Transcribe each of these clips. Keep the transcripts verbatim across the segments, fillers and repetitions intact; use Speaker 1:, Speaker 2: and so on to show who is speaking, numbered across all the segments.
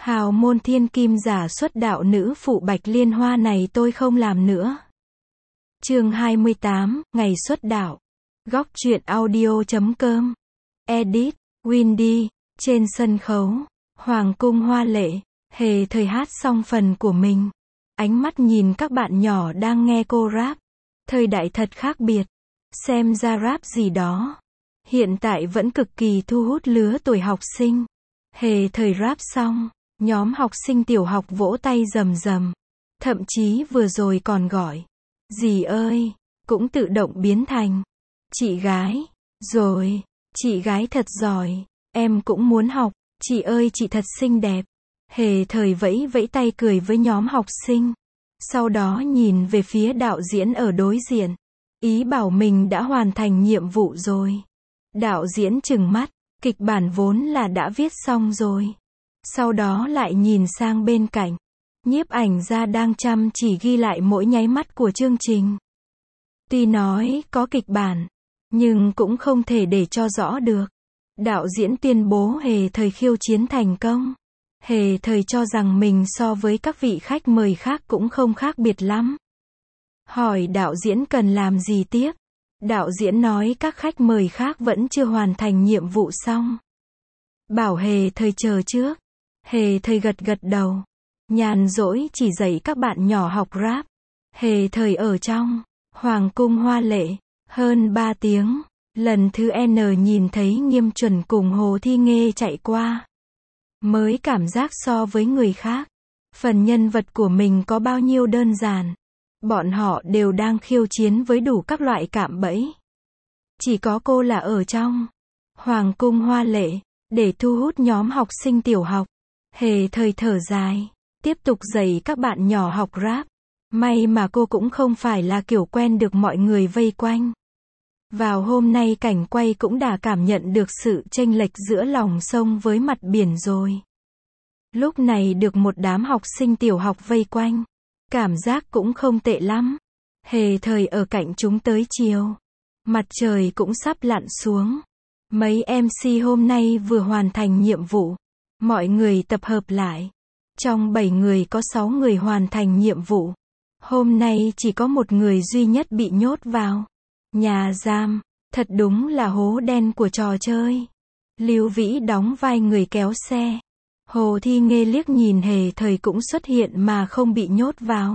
Speaker 1: Hào môn thiên kim giả xuất đạo nữ phụ Bạch Liên Hoa này tôi không làm nữa. Chương hai mươi tám, ngày xuất đạo. Góc truyện audio chấm com. Edit, Windy. Trên sân khấu, Hoàng cung hoa lệ, Hề Thời hát xong phần của mình. Ánh mắt nhìn các bạn nhỏ đang nghe cô rap. Thời đại thật khác biệt. Xem ra rap gì đó. Hiện tại vẫn cực kỳ thu hút lứa tuổi học sinh. Hề Thời rap xong, nhóm học sinh tiểu học vỗ tay rầm rầm. Thậm chí vừa rồi còn gọi. Dì ơi, cũng tự động biến thành. Chị gái. Rồi, chị gái thật giỏi. Em cũng muốn học. Chị ơi chị thật xinh đẹp. Hề Thời vẫy vẫy tay cười với nhóm học sinh. Sau đó nhìn về phía đạo diễn ở đối diện. Ý bảo mình đã hoàn thành nhiệm vụ rồi. Đạo diễn trừng mắt. Kịch bản vốn là đã viết xong rồi. Sau đó lại nhìn sang bên cạnh. Nhiếp ảnh gia đang chăm chỉ ghi lại mỗi nháy mắt của chương trình. Tuy nói có kịch bản, nhưng cũng không thể để cho rõ được. Đạo diễn tuyên bố Hề Thời khiêu chiến thành công. Hề Thời cho rằng mình so với các vị khách mời khác cũng không khác biệt lắm. Hỏi đạo diễn cần làm gì tiếp. Đạo diễn nói các khách mời khác vẫn chưa hoàn thành nhiệm vụ xong. Bảo Hề Thời chờ trước. Hề Thời gật gật đầu. Nhàn rỗi chỉ dạy các bạn nhỏ học rap. Hề Thời ở trong Hoàng cung hoa lệ hơn ba tiếng. Lần thứ N nhìn thấy Nghiêm Chuẩn cùng Hồ Thi Nghê chạy qua. Mới cảm giác so với người khác. Phần nhân vật của mình có bao nhiêu đơn giản. Bọn họ đều đang khiêu chiến với đủ các loại cạm bẫy. Chỉ có cô là ở trong Hoàng cung hoa lệ. Để thu hút nhóm học sinh tiểu học. Hề Thời thở dài. Tiếp tục dạy các bạn nhỏ học rap. May mà cô cũng không phải là kiểu quen được mọi người vây quanh. Vào hôm nay cảnh quay cũng đã cảm nhận được sự chênh lệch giữa lòng sông với mặt biển rồi. Lúc này được một đám học sinh tiểu học vây quanh. Cảm giác cũng không tệ lắm. Hề Thời ở cạnh chúng tới chiều. Mặt trời cũng sắp lặn xuống. Mấy em xê hôm nay vừa hoàn thành nhiệm vụ. Mọi người tập hợp lại. Trong bảy người có sáu người hoàn thành nhiệm vụ. Hôm nay chỉ có một người duy nhất bị nhốt vào nhà giam. Thật đúng là hố đen của trò chơi. Lưu Vĩ đóng vai người kéo xe. Hồ Thi Nghê liếc nhìn Hề Thời cũng xuất hiện mà không bị nhốt vào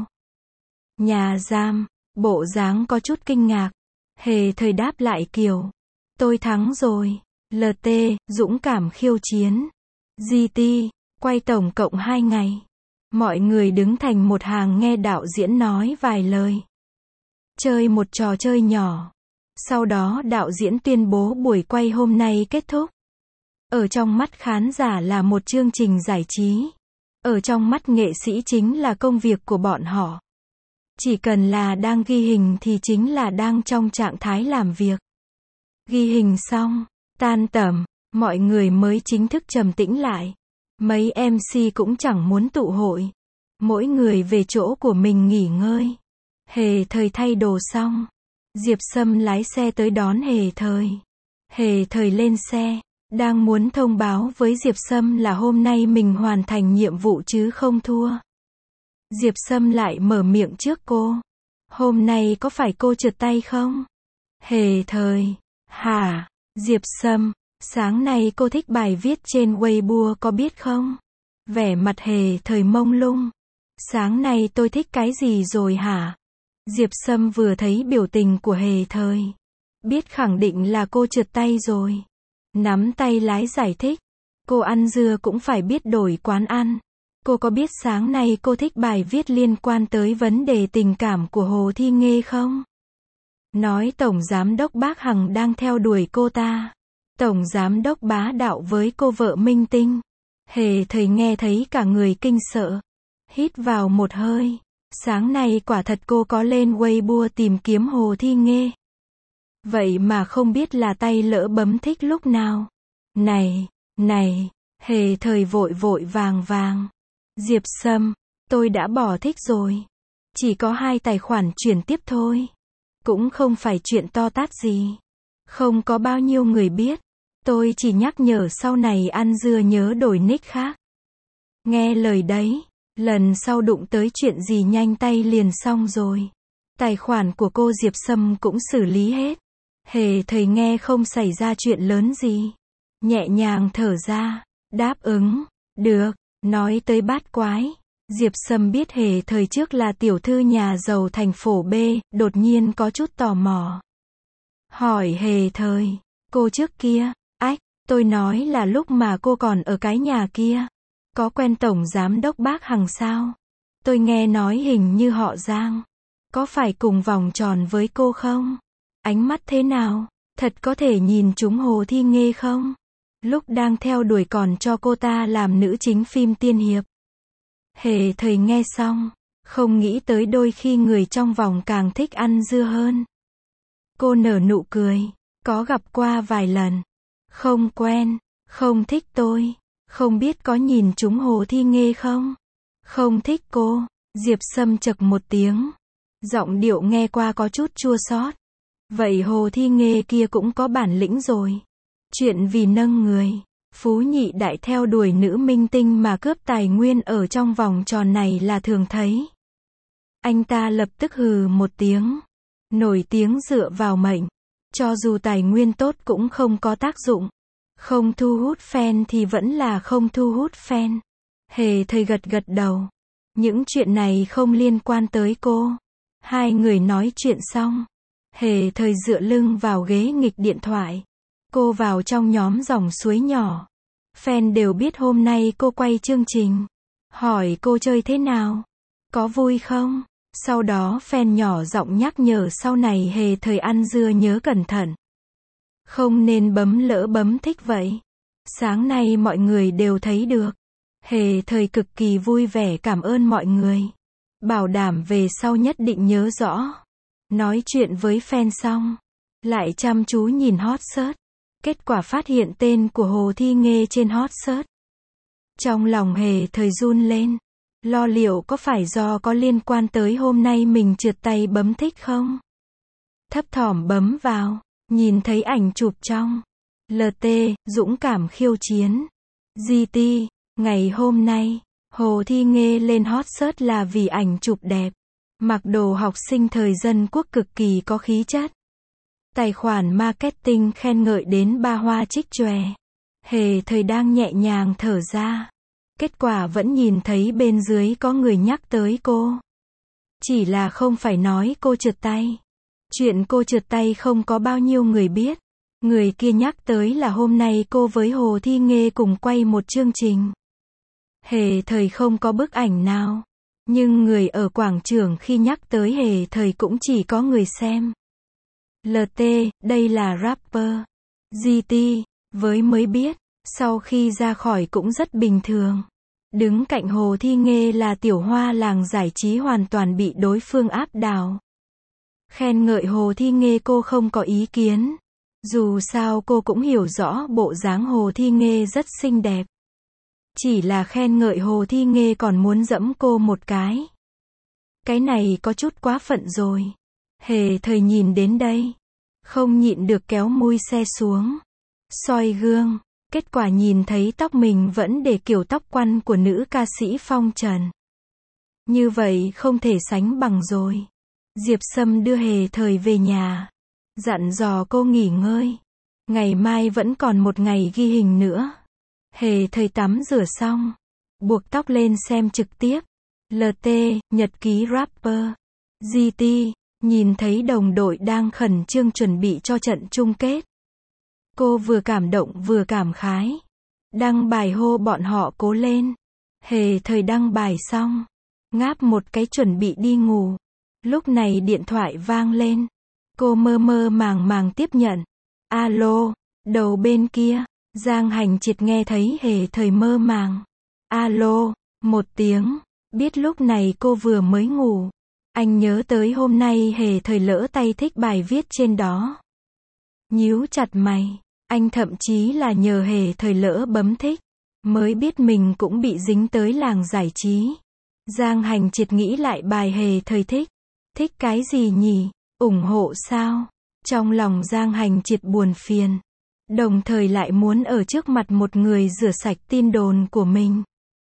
Speaker 1: nhà giam. Bộ dáng có chút kinh ngạc. Hề Thời đáp lại kiểu. Tôi thắng rồi. lờ tê, dũng cảm khiêu chiến. giê tê, quay tổng cộng hai ngày. Mọi người đứng thành một hàng nghe đạo diễn nói vài lời. Chơi một trò chơi nhỏ. Sau đó đạo diễn tuyên bố buổi quay hôm nay kết thúc. Ở trong mắt khán giả là một chương trình giải trí. Ở trong mắt nghệ sĩ chính là công việc của bọn họ. Chỉ cần là đang ghi hình thì chính là đang trong trạng thái làm việc. Ghi hình xong, tan tầm, mọi người mới chính thức trầm tĩnh lại. Mấy em xê cũng chẳng muốn tụ hội. Mỗi người về chỗ của mình nghỉ ngơi. Hề Thời thay đồ xong. Diệp Sâm lái xe tới đón Hề Thời. Hề Thời lên xe. Đang muốn thông báo với Diệp Sâm là hôm nay mình hoàn thành nhiệm vụ chứ không thua. Diệp Sâm lại mở miệng trước cô. Hôm nay có phải cô trượt tay không? Hề Thời. Hả? Diệp Sâm. Sáng nay cô thích bài viết trên Weibo có biết không? Vẻ mặt Hề Thời mông lung. Sáng nay tôi thích cái gì rồi hả? Diệp Sâm vừa thấy biểu tình của Hề Thời. Biết khẳng định là cô trượt tay rồi. Nắm tay lái giải thích. Cô ăn dưa cũng phải biết đổi quán ăn. Cô có biết sáng nay cô thích bài viết liên quan tới vấn đề tình cảm của Hồ Thi Nghê không? Nói Tổng Giám đốc Bác Hằng đang theo đuổi cô ta. Tổng Giám đốc bá đạo với cô vợ minh tinh. Hề Thời nghe thấy cả người kinh sợ. Hít vào một hơi. Sáng nay quả thật cô có lên Weibo tìm kiếm Hồ Thi Nghê. Vậy mà không biết là tay lỡ bấm thích lúc nào. Này, này, Hề Thời vội vội vàng vàng. Diệp Sâm, tôi đã bỏ thích rồi. Chỉ có hai tài khoản chuyển tiếp thôi. Cũng không phải chuyện to tát gì. Không có bao nhiêu người biết. Tôi chỉ nhắc nhở sau này ăn dưa nhớ đổi nick khác. Nghe lời đấy, lần sau đụng tới chuyện gì nhanh tay liền xong rồi. Tài khoản của cô Diệp Sâm cũng xử lý hết. Hề thầy nghe không xảy ra chuyện lớn gì. Nhẹ nhàng thở ra, đáp ứng, được, nói tới bát quái. Diệp Sâm biết Hề thời trước là tiểu thư nhà giàu thành phố B, đột nhiên có chút tò mò. Hỏi Hề thời, cô trước kia, ách, tôi nói là lúc mà cô còn ở cái nhà kia. Có quen tổng giám đốc bác Hằng sao? Tôi nghe nói hình như họ Giang. Có phải cùng vòng tròn với cô không? Ánh mắt thế nào? Thật có thể nhìn trúng Hồ Thi Nghê không? Lúc đang theo đuổi còn cho cô ta làm nữ chính phim tiên hiệp. Hề thời nghe xong, không nghĩ tới đôi khi người trong vòng càng thích ăn dưa hơn. Cô nở nụ cười, có gặp qua vài lần. Không quen, không thích tôi, không biết có nhìn trúng Hồ Thi Nghê không? Không thích cô, Diệp Sâm chậc một tiếng. Giọng điệu nghe qua có chút chua xót. Vậy Hồ Thi Nghê kia cũng có bản lĩnh rồi. Chuyện vì nâng người, phú nhị đại theo đuổi nữ minh tinh mà cướp tài nguyên ở trong vòng tròn này là thường thấy. Anh ta lập tức hừ một tiếng. Nổi tiếng dựa vào mệnh. Cho dù tài nguyên tốt cũng không có tác dụng. Không thu hút fan thì vẫn là không thu hút fan. Hề thầy gật gật đầu. Những chuyện này không liên quan tới cô. Hai người nói chuyện xong. Hề thời dựa lưng vào ghế nghịch điện thoại. Cô vào trong nhóm dòng suối nhỏ. Fan đều biết hôm nay cô quay chương trình. Hỏi cô chơi thế nào? Có vui không? Sau đó fan nhỏ giọng nhắc nhở sau này Hề thời ăn dưa nhớ cẩn thận. Không nên bấm lỡ bấm thích vậy. Sáng nay mọi người đều thấy được. Hề thời cực kỳ vui vẻ cảm ơn mọi người. Bảo đảm về sau nhất định nhớ rõ. Nói chuyện với fan xong. Lại chăm chú nhìn hot search. Kết quả phát hiện tên của Hồ Thi Nghê trên hot search. Trong lòng Hề thời run lên. Lo liệu có phải do có liên quan tới hôm nay mình trượt tay bấm thích không? Thấp thỏm bấm vào. Nhìn thấy ảnh chụp trong. lờ tê, dũng cảm khiêu chiến. giê tê, ngày hôm nay, Hồ Thi Nghê lên hot search là vì ảnh chụp đẹp. Mặc đồ học sinh thời dân quốc cực kỳ có khí chất. Tài khoản marketing khen ngợi đến ba hoa trích chòe. Hề thời đang nhẹ nhàng thở ra. Kết quả vẫn nhìn thấy bên dưới có người nhắc tới cô. Chỉ là không phải nói cô trượt tay. Chuyện cô trượt tay không có bao nhiêu người biết. Người kia nhắc tới là hôm nay cô với Hồ Thi Nghê cùng quay một chương trình. Hề thời không có bức ảnh nào. Nhưng người ở quảng trường khi nhắc tới Hề thời cũng chỉ có người xem. lờ tê, đây là rapper. giê tê, với mới biết, sau khi ra khỏi cũng rất bình thường. Đứng cạnh Hồ Thi Nghê là tiểu hoa làng giải trí hoàn toàn bị đối phương áp đảo. Khen ngợi Hồ Thi Nghê cô không có ý kiến. Dù sao cô cũng hiểu rõ bộ dáng Hồ Thi Nghê rất xinh đẹp. Chỉ là khen ngợi Hồ Thi Nghê còn muốn dẫm cô một cái. Cái này có chút quá phận rồi. Hề thời nhìn đến đây. Không nhịn được kéo mui xe xuống. Soi gương. Kết quả nhìn thấy tóc mình vẫn để kiểu tóc quăn của nữ ca sĩ Phong Trần. Như vậy không thể sánh bằng rồi. Diệp Sâm đưa Hề thời về nhà. Dặn dò cô nghỉ ngơi. Ngày mai vẫn còn một ngày ghi hình nữa. Hề thời tắm rửa xong. Buộc tóc lên xem trực tiếp. lờ tê, nhật ký rapper. giê tê, nhìn thấy đồng đội đang khẩn trương chuẩn bị cho trận chung kết. Cô vừa cảm động vừa cảm khái. Đăng bài hô bọn họ cố lên. Hề thời đăng bài xong. Ngáp một cái chuẩn bị đi ngủ. Lúc này điện thoại vang lên. Cô mơ mơ màng màng tiếp nhận. Alo, đầu bên kia. Giang Hành Triệt nghe thấy Hề thời mơ màng. Alo, một tiếng. Biết lúc này cô vừa mới ngủ. Anh nhớ tới hôm nay Hề thời lỡ tay thích bài viết trên đó. Nhíu chặt mày. Anh thậm chí là nhờ Hề thời lỡ bấm thích. Mới biết mình cũng bị dính tới làng giải trí. Giang Hành Triệt nghĩ lại bài Hề thời thích. Thích cái gì nhỉ? Ủng hộ sao? Trong lòng Giang Hành Triệt buồn phiền. Đồng thời lại muốn ở trước mặt một người rửa sạch tin đồn của mình.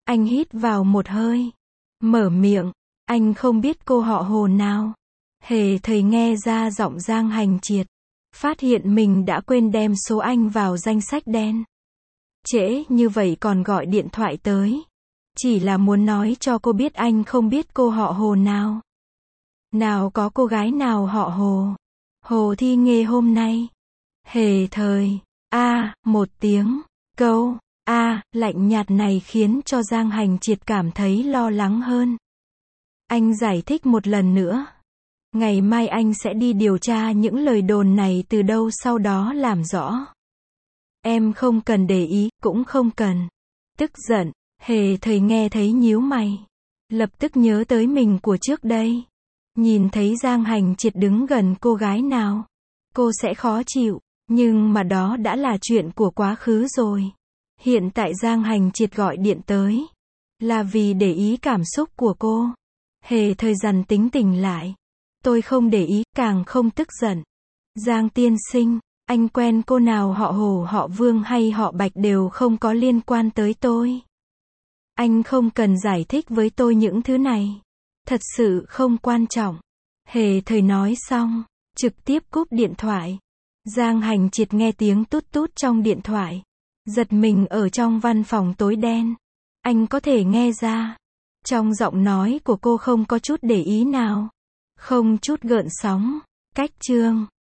Speaker 1: Anh hít vào một hơi. Mở miệng. Anh không biết cô họ Hồ nào. Hề thời nghe ra giọng Giang Hành Triệt. Phát hiện mình đã quên đem số anh vào danh sách đen. Trễ như vậy còn gọi điện thoại tới. Chỉ là muốn nói cho cô biết anh không biết cô họ Hồ nào. Nào có cô gái nào họ Hồ. Hồ Thi Nghê hôm nay. Hề thời. A, một tiếng. Câu. A, lạnh nhạt này khiến cho Giang Hành Triệt cảm thấy lo lắng hơn. Anh giải thích một lần nữa. Ngày mai anh sẽ đi điều tra những lời đồn này từ đâu sau đó làm rõ. Em không cần để ý, cũng không cần. Tức giận. Hề thời nghe thấy nhíu mày. Lập tức nhớ tới mình của trước đây. Nhìn thấy Giang Hành Triệt đứng gần cô gái nào. Cô sẽ khó chịu. Nhưng mà đó đã là chuyện của quá khứ rồi. Hiện tại Giang Hành Triệt gọi điện tới. Là vì để ý cảm xúc của cô. Hề thời dằn tính tình lại. Tôi không để ý, càng không tức giận. Giang tiên sinh, anh quen cô nào họ Hồ họ Vương hay họ Bạch đều không có liên quan tới tôi. Anh không cần giải thích với tôi những thứ này. Thật sự không quan trọng. Hề thời nói xong, trực tiếp cúp điện thoại. Giang Hành Triệt nghe tiếng tút tút trong điện thoại. Giật mình ở trong văn phòng tối đen. Anh có thể nghe ra. Trong giọng nói của cô không có chút để ý nào. Không chút gợn sóng. Cách chương